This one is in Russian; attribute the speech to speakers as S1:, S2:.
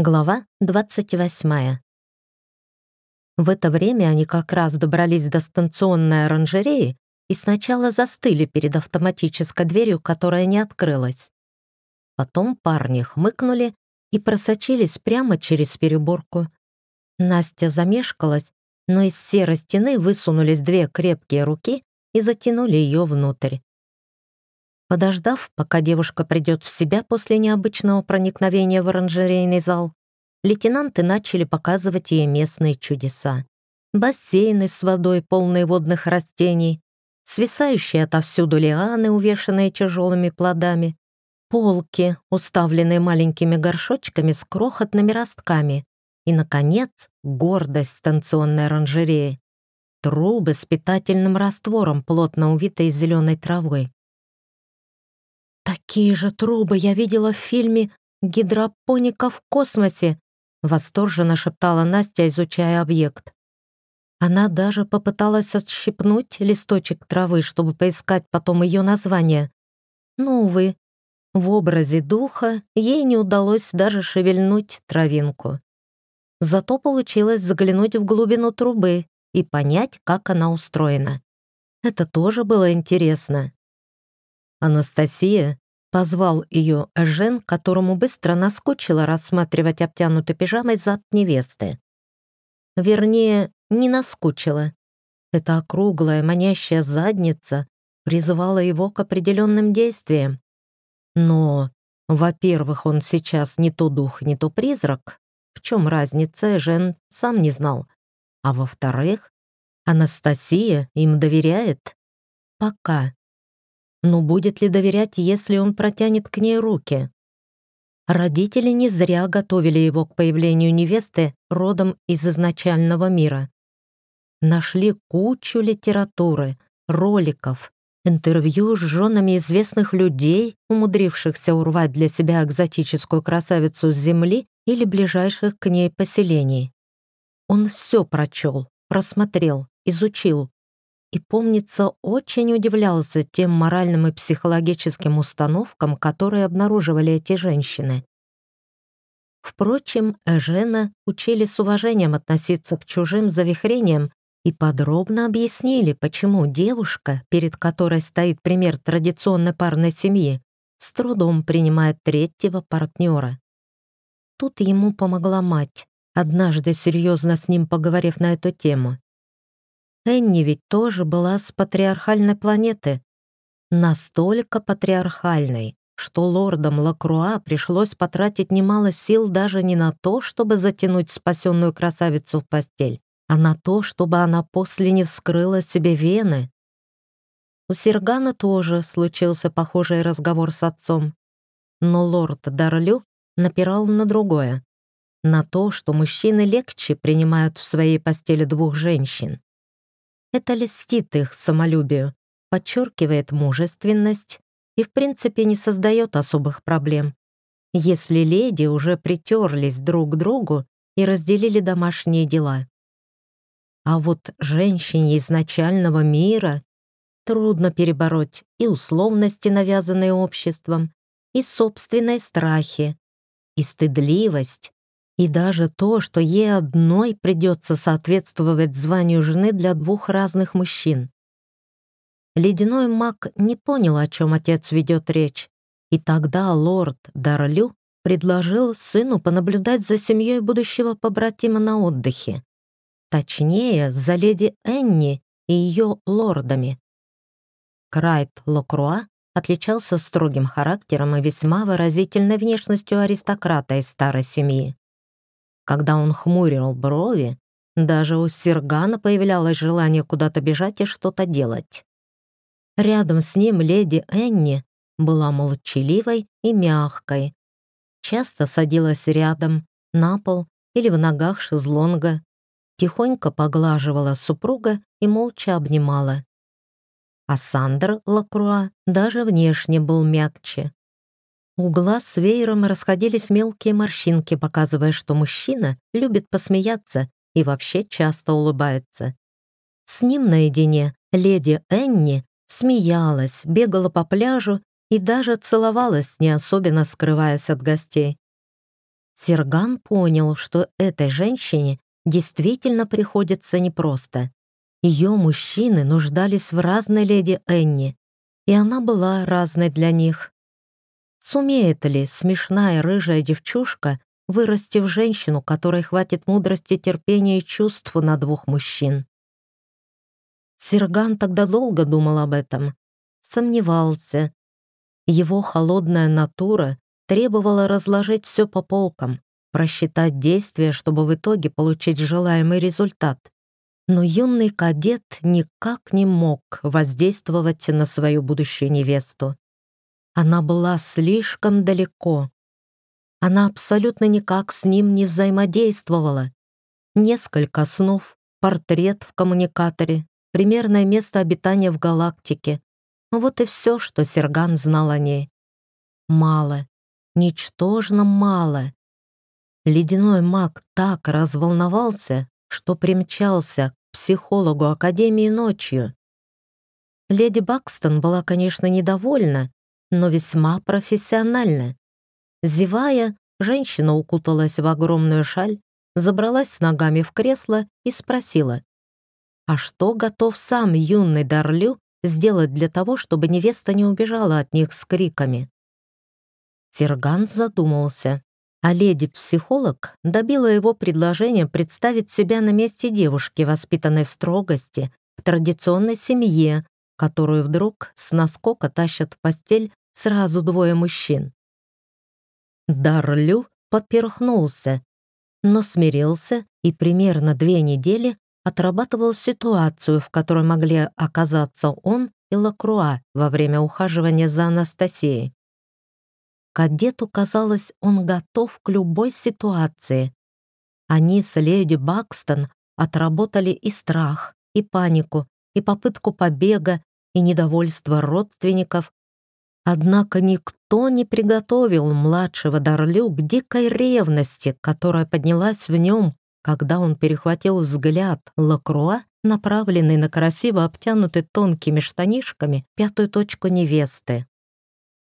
S1: Глава 28. В это время они как раз добрались до станционной оранжереи и сначала застыли перед автоматической дверью, которая не открылась. Потом парни хмыкнули и просочились прямо через переборку. Настя замешкалась, но из серой стены высунулись две крепкие руки и затянули ее внутрь. Подождав, пока девушка придет в себя после необычного проникновения в оранжерейный зал, лейтенанты начали показывать ей местные чудеса. Бассейны с водой, полные водных растений, свисающие отовсюду лианы, увешанные тяжелыми плодами, полки, уставленные маленькими горшочками с крохотными ростками, и, наконец, гордость станционной оранжереи — трубы с питательным раствором, плотно увитые зеленой травой. «Такие же трубы я видела в фильме «Гидропоника в космосе», — восторженно шептала Настя, изучая объект. Она даже попыталась отщипнуть листочек травы, чтобы поискать потом ее название. Но, увы, в образе духа ей не удалось даже шевельнуть травинку. Зато получилось заглянуть в глубину трубы и понять, как она устроена. Это тоже было интересно. «Анастасия», — позвал ее Эжен, которому быстро наскучило рассматривать обтянутый пижамой зад невесты. Вернее, не наскучило. Эта округлая, манящая задница призывала его к определенным действиям. Но, во-первых, он сейчас не то дух, не то призрак. В чем разница, Эжен сам не знал. А во-вторых, Анастасия им доверяет. Пока. Но будет ли доверять, если он протянет к ней руки? Родители не зря готовили его к появлению невесты родом из изначального мира. Нашли кучу литературы, роликов, интервью с женами известных людей, умудрившихся урвать для себя экзотическую красавицу с земли или ближайших к ней поселений. Он все прочел, просмотрел, изучил. И, помнится, очень удивлялся тем моральным и психологическим установкам, которые обнаруживали эти женщины. Впрочем, Эжена учили с уважением относиться к чужим завихрениям и подробно объяснили, почему девушка, перед которой стоит пример традиционной парной семьи, с трудом принимает третьего партнера. Тут ему помогла мать, однажды серьезно с ним поговорив на эту тему. Энни ведь тоже была с патриархальной планеты. Настолько патриархальной, что лордам Лакруа пришлось потратить немало сил даже не на то, чтобы затянуть спасенную красавицу в постель, а на то, чтобы она после не вскрыла себе вены. У Сергана тоже случился похожий разговор с отцом. Но лорд Дарлю напирал на другое. На то, что мужчины легче принимают в своей постели двух женщин. Это льстит их самолюбию, подчеркивает мужественность и, в принципе, не создает особых проблем, если леди уже притерлись друг к другу и разделили домашние дела. А вот женщине изначального мира трудно перебороть и условности, навязанные обществом, и собственные страхи, и стыдливость, и даже то, что ей одной придется соответствовать званию жены для двух разных мужчин. Ледяной маг не понял, о чем отец ведет речь, и тогда лорд Дарлю предложил сыну понаблюдать за семьей будущего побратима на отдыхе. Точнее, за леди Энни и ее лордами. Крайт Лакруа отличался строгим характером и весьма выразительной внешностью аристократа из старой семьи. Когда он хмурил брови, даже у Сергана появлялось желание куда-то бежать и что-то делать. Рядом с ним леди Энни была молчаливой и мягкой. Часто садилась рядом, на пол или в ногах шезлонга, тихонько поглаживала супруга и молча обнимала. А Сандер Лакруа даже внешне был мягче. У глаз веером расходились мелкие морщинки, показывая, что мужчина любит посмеяться и вообще часто улыбается. С ним наедине леди Энни смеялась, бегала по пляжу и даже целовалась, не особенно скрываясь от гостей. Серган понял, что этой женщине действительно приходится непросто. Ее мужчины нуждались в разной леди Энни, и она была разной для них. Сумеет ли смешная рыжая девчушка вырасти в женщину, которой хватит мудрости, терпения и чувств на двух мужчин? Серган тогда долго думал об этом, сомневался. Его холодная натура требовала разложить все по полкам, просчитать действия, чтобы в итоге получить желаемый результат. Но юный кадет никак не мог воздействовать на свою будущую невесту. Она была слишком далеко. Она абсолютно никак с ним не взаимодействовала. Несколько снов, портрет в коммуникаторе, примерное место обитания в галактике. Вот и все, что Серган знал о ней. Мало, ничтожно мало. Ледяной маг так разволновался, что примчался к психологу Академии ночью. Леди Бакстон была, конечно, недовольна, но весьма профессиональна. Зевая, женщина укуталась в огромную шаль, забралась с ногами в кресло и спросила: «А что готов сам юный Дарлю сделать для того, чтобы невеста не убежала от них с криками?» Серган задумался, а леди-психолог добила его предложение представить себя на месте девушки, воспитанной в строгости, в традиционной семье, которую вдруг с наскока тащат в постель сразу двое мужчин. Дарлю поперхнулся, но смирился и примерно 2 недели отрабатывал ситуацию, в которой могли оказаться он и Лакруа во время ухаживания за Анастасией. Кадету казалось, он готов к любой ситуации. Они с леди Бакстон отработали и страх, и панику, и попытку побега, и недовольство родственников. Однако никто не приготовил младшего Дарлю к дикой ревности, которая поднялась в нем, когда он перехватил взгляд Лакруа, направленный на красиво обтянутый тонкими штанишками 5-ю точку невесты.